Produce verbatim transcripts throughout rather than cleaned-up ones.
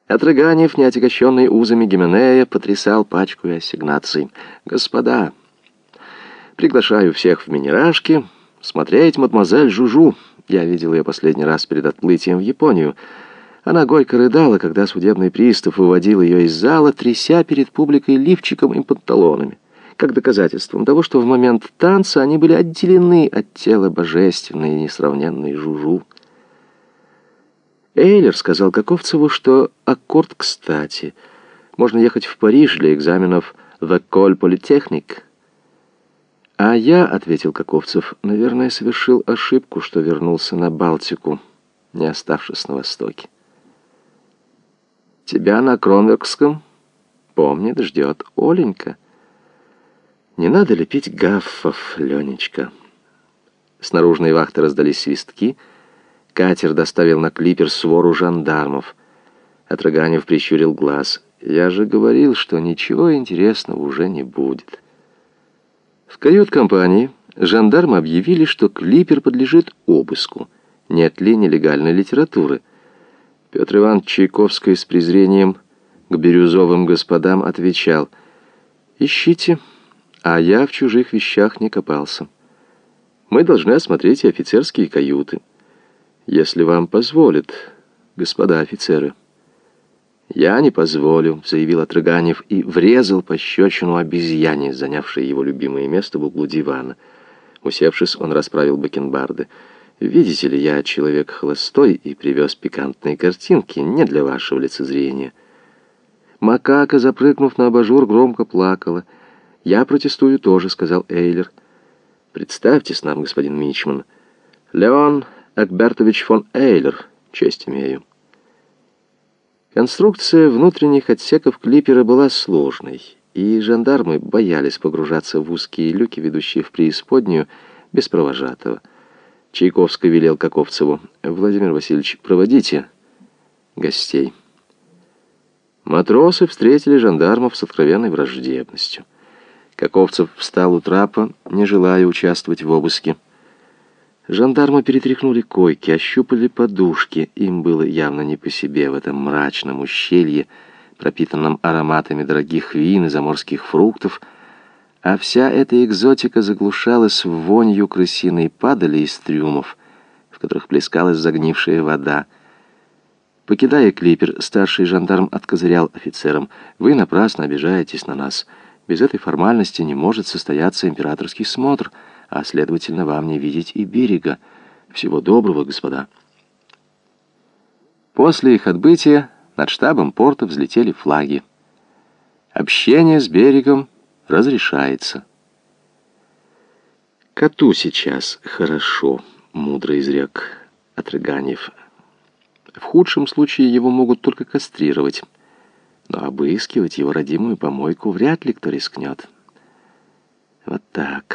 Атраганев, неотягощенный узами Гименея, потрясал пачку и ассигнаций. «Господа, приглашаю всех в Минерашки смотреть мадемуазель Жужу. Я видел ее последний раз перед отплытием в Японию. Она горько рыдала, когда судебный пристав выводил ее из зала, тряся перед публикой лифчиком и панталонами, как доказательством того, что в момент танца они были отделены от тела божественной и несравненной Жужу. Эйлер сказал Каковцеву, что аккорд кстати. Можно ехать в Париж для экзаменов в École Polytechnique. А я, — ответил Каковцев, — наверное, совершил ошибку, что вернулся на Балтику, не оставшись на Востоке. Тебя на Кронверкском, помнит, ждет Оленька. Не надо лепить гаффов, Ленечка. С наружной вахты раздались свистки. Катер доставил на клипер свору жандармов. Атраганев прищурил глаз. Я же говорил, что ничего интересного уже не будет. В кают-компании жандармы объявили, что клипер подлежит обыску. Нет ли нелегальной литературы? Петр Иванович Чайковский с презрением к бирюзовым господам отвечал: «Ищите, а я в чужих вещах не копался. Мы должны осмотреть и офицерские каюты, если вам позволят, господа офицеры». «Я не позволю», — заявил Атраганев и врезал пощечину обезьяне, занявшей его любимое место в углу дивана. Усевшись, он расправил бакенбарды. «Видите ли, я человек холостой и привез пикантные картинки, не для вашего лицезрения». Макака, запрыгнув на абажур, громко плакала. «Я протестую тоже», — сказал Эйлер. «Представьтесь нам, господин мичман. Леон Экбертович фон Эйлер, честь имею». Конструкция внутренних отсеков клипера была сложной, и жандармы боялись погружаться в узкие люки, ведущие в преисподнюю, без провожатого. Чайковский велел Каковцеву: «Владимир Васильевич, проводите гостей». Матросы встретили жандармов с откровенной враждебностью. Каковцев встал у трапа, не желая участвовать в обыске. Жандармы перетряхнули койки, ощупали подушки. Им было явно не по себе в этом мрачном ущелье, пропитанном ароматами дорогих вин и заморских фруктов, а вся эта экзотика заглушалась вонью крысиной падали из трюмов, в которых плескалась загнившая вода. Покидая клипер, старший жандарм откозырял офицерам: «Вы напрасно обижаетесь на нас. Без этой формальности не может состояться императорский смотр, а, следовательно, вам не видеть и берега. Всего доброго, господа». После их отбытия над штабом порта взлетели флаги. Общение с берегом разрешается. «Коту сейчас хорошо», — мудро изрек Атраганев. «В худшем случае его могут только кастрировать, но обыскивать его родимую помойку вряд ли кто рискнет. Вот так».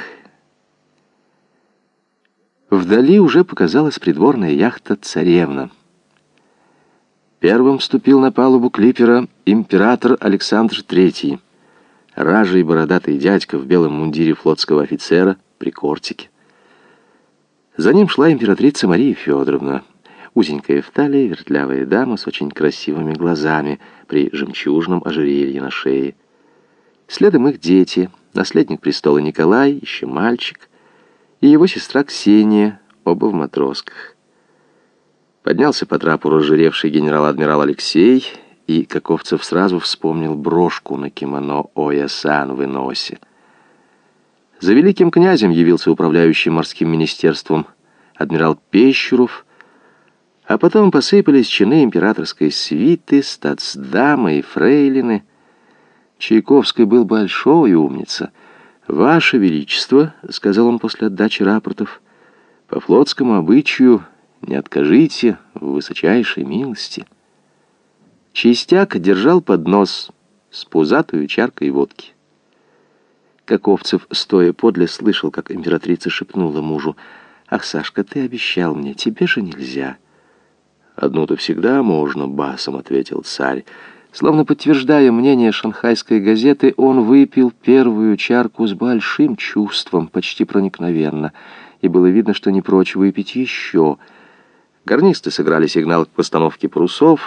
Вдали уже показалась придворная яхта «Царевна». Первым вступил на палубу клипера император Александр Третий, ражий бородатый дядька в белом мундире флотского офицера при кортике. За ним шла императрица Мария Федоровна, узенькая в талии, вертлявая дама с очень красивыми глазами при жемчужном ожерелье на шее. Следом их дети, наследник престола Николай, еще мальчик, и его сестра Ксения, оба в матросках. Поднялся по трапу разжиревший генерал-адмирал Алексей, и Каковцев сразу вспомнил брошку на кимоно Оя-сан в Иносе. За великим князем явился управляющий морским министерством адмирал Пещеров, а потом посыпались чины императорской свиты, статсдамы и фрейлины. Чайковский был большой умница. «Ваше Величество», — сказал он после отдачи рапортов, — «по флотскому обычаю не откажите в высочайшей милости». Чистяк держал поднос с пузатую чаркой водки. Каковцев, стоя подле, слышал, как императрица шепнула мужу: «Ах, Сашка, ты обещал мне, тебе же нельзя». «Одну-то всегда можно», — басом ответил царь. Словно подтверждая мнение шанхайской газеты, он выпил первую чарку с большим чувством, почти проникновенно, и было видно, что не прочь выпить еще. Гарнисты сыграли сигнал к постановке парусов.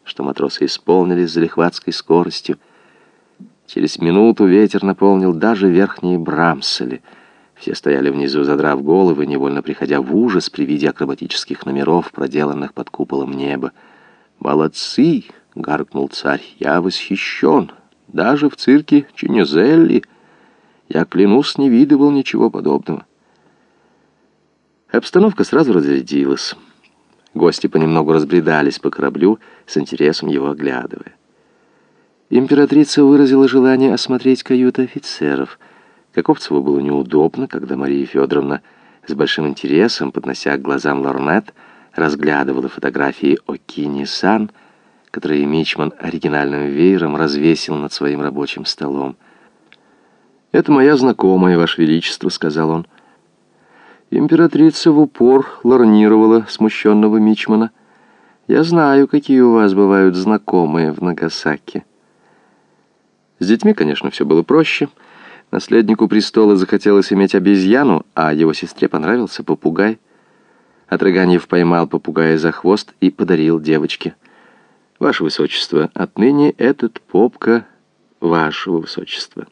что матросы исполнили с залихватской скоростью. Через минуту ветер наполнил даже верхние брамсели. Все стояли внизу, задрав головы, невольно приходя в ужас при виде акробатических номеров, проделанных под куполом неба. «Молодцы!» — гаркнул царь. «Я восхищен! Даже в цирке Чинезелли! Я, клянусь, не видывал ничего подобного!» Обстановка сразу разрядилась. Гости понемногу разбредались по кораблю, с интересом его оглядывая. Императрица выразила желание осмотреть каюты офицеров. Каковцеву было неудобно, когда Мария Федоровна с большим интересом, поднося к глазам лорнет, разглядывала фотографии Окини-сан, которые мичман оригинальным веером развесил над своим рабочим столом. «Это моя знакомая, Ваше Величество», — сказал он. Императрица в упор лорнировала смущенного мичмана. «Я знаю, какие у вас бывают знакомые в Нагасаки». С детьми, конечно, все было проще. Наследнику престола захотелось иметь обезьяну, а его сестре понравился попугай. Отрыганьев поймал попугая за хвост и подарил девочке. «Ваше Высочество, отныне этот попка Вашего Высочества».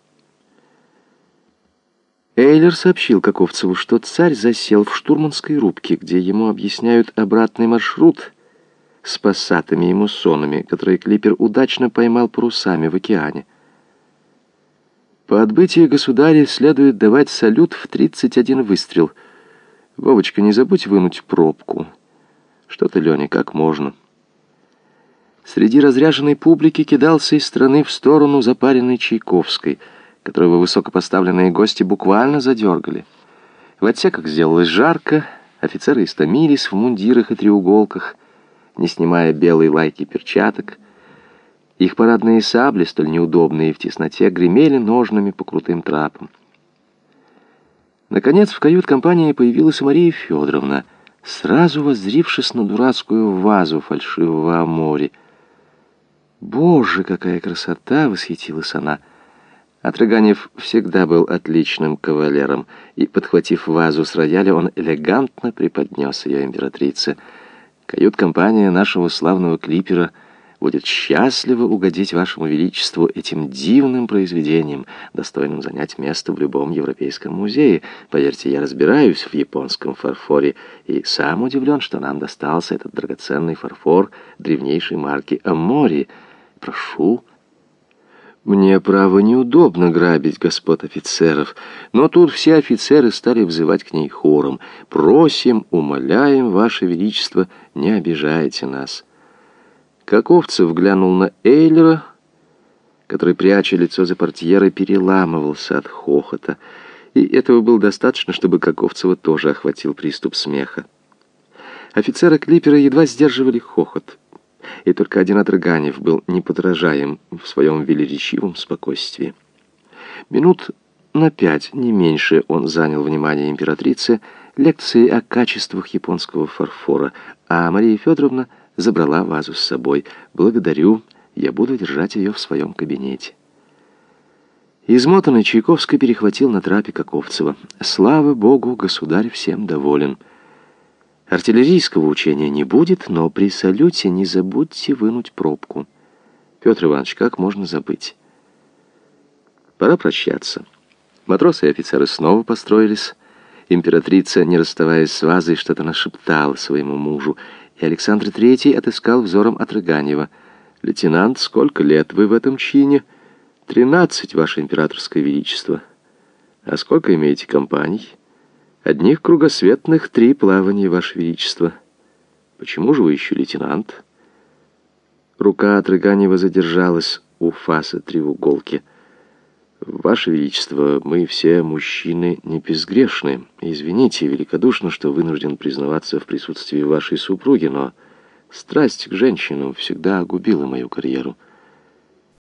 Эйлер сообщил Каковцеву, что царь засел в штурманской рубке, где ему объясняют обратный маршрут с пассатами и муссонами, которые клипер удачно поймал парусами в океане. По отбытии государя следует давать салют в тридцать один выстрел. Вовочка, не забудь вынуть пробку. Что ты, Леня, как можно? Среди разряженной публики кидался из стороны в сторону запаренной Чайковской, которого высокопоставленные гости буквально задергали. В отсеках сделалось жарко, офицеры истомились в мундирах и треуголках, не снимая белой лайки перчаток. Их парадные сабли, столь неудобные в тесноте, гремели ножнами по крутым трапам. Наконец в кают-компании появилась Мария Федоровна, сразу воззрившись на дурацкую вазу фальшивого амори. «Боже, какая красота!» — восхитилась она. Отрыганьев всегда был отличным кавалером, и, подхватив вазу с рояля, он элегантно преподнес ее императрице. «Кают-компания нашего славного клипера будет счастлива угодить Вашему Величеству этим дивным произведением, достойным занять место в любом европейском музее. Поверьте, я разбираюсь в японском фарфоре и сам удивлен, что нам достался этот драгоценный фарфор древнейшей марки Амори. Прошу». Мне, право, неудобно грабить господ офицеров, но тут все офицеры стали взывать к ней хором. «Просим, умоляем, Ваше Величество, не обижайте нас». Каковцев глянул на Эйлера, который, пряча лицо за портьерой, переламывался от хохота, и этого было достаточно, чтобы Каковцева тоже охватил приступ смеха. Офицеры клипера едва сдерживали хохот, и только один Отрыганьев был неподражаем в своем велеречивом спокойствии. Минут на пять, не меньше, он занял внимание императрицы лекцией о качествах японского фарфора, а Мария Федоровна забрала вазу с собой. «Благодарю, я буду держать ее в своем кабинете». Измотанный Чайковский перехватил на трапе Каковцева. «Слава Богу, государь всем доволен. Артиллерийского учения не будет, но при салюте не забудьте вынуть пробку». «Петр Иванович, как можно забыть?» Пора прощаться. Матросы и офицеры снова построились. Императрица, не расставаясь с вазой, что-то нашептала своему мужу, и Александр Третий отыскал взором Отрыганьева. «Лейтенант, сколько лет вы в этом чине?» «Тринадцать, Ваше Императорское Величество». «А сколько имеете компаний?» «Одних кругосветных три плавания, Ваше Величество». «Почему же вы еще лейтенант?» Рука Отрыганьева задержалась у фаса треуголки. «Ваше Величество, мы все мужчины не безгрешны. Извините великодушно, что вынужден признаваться в присутствии вашей супруги, но страсть к женщинам всегда губила мою карьеру».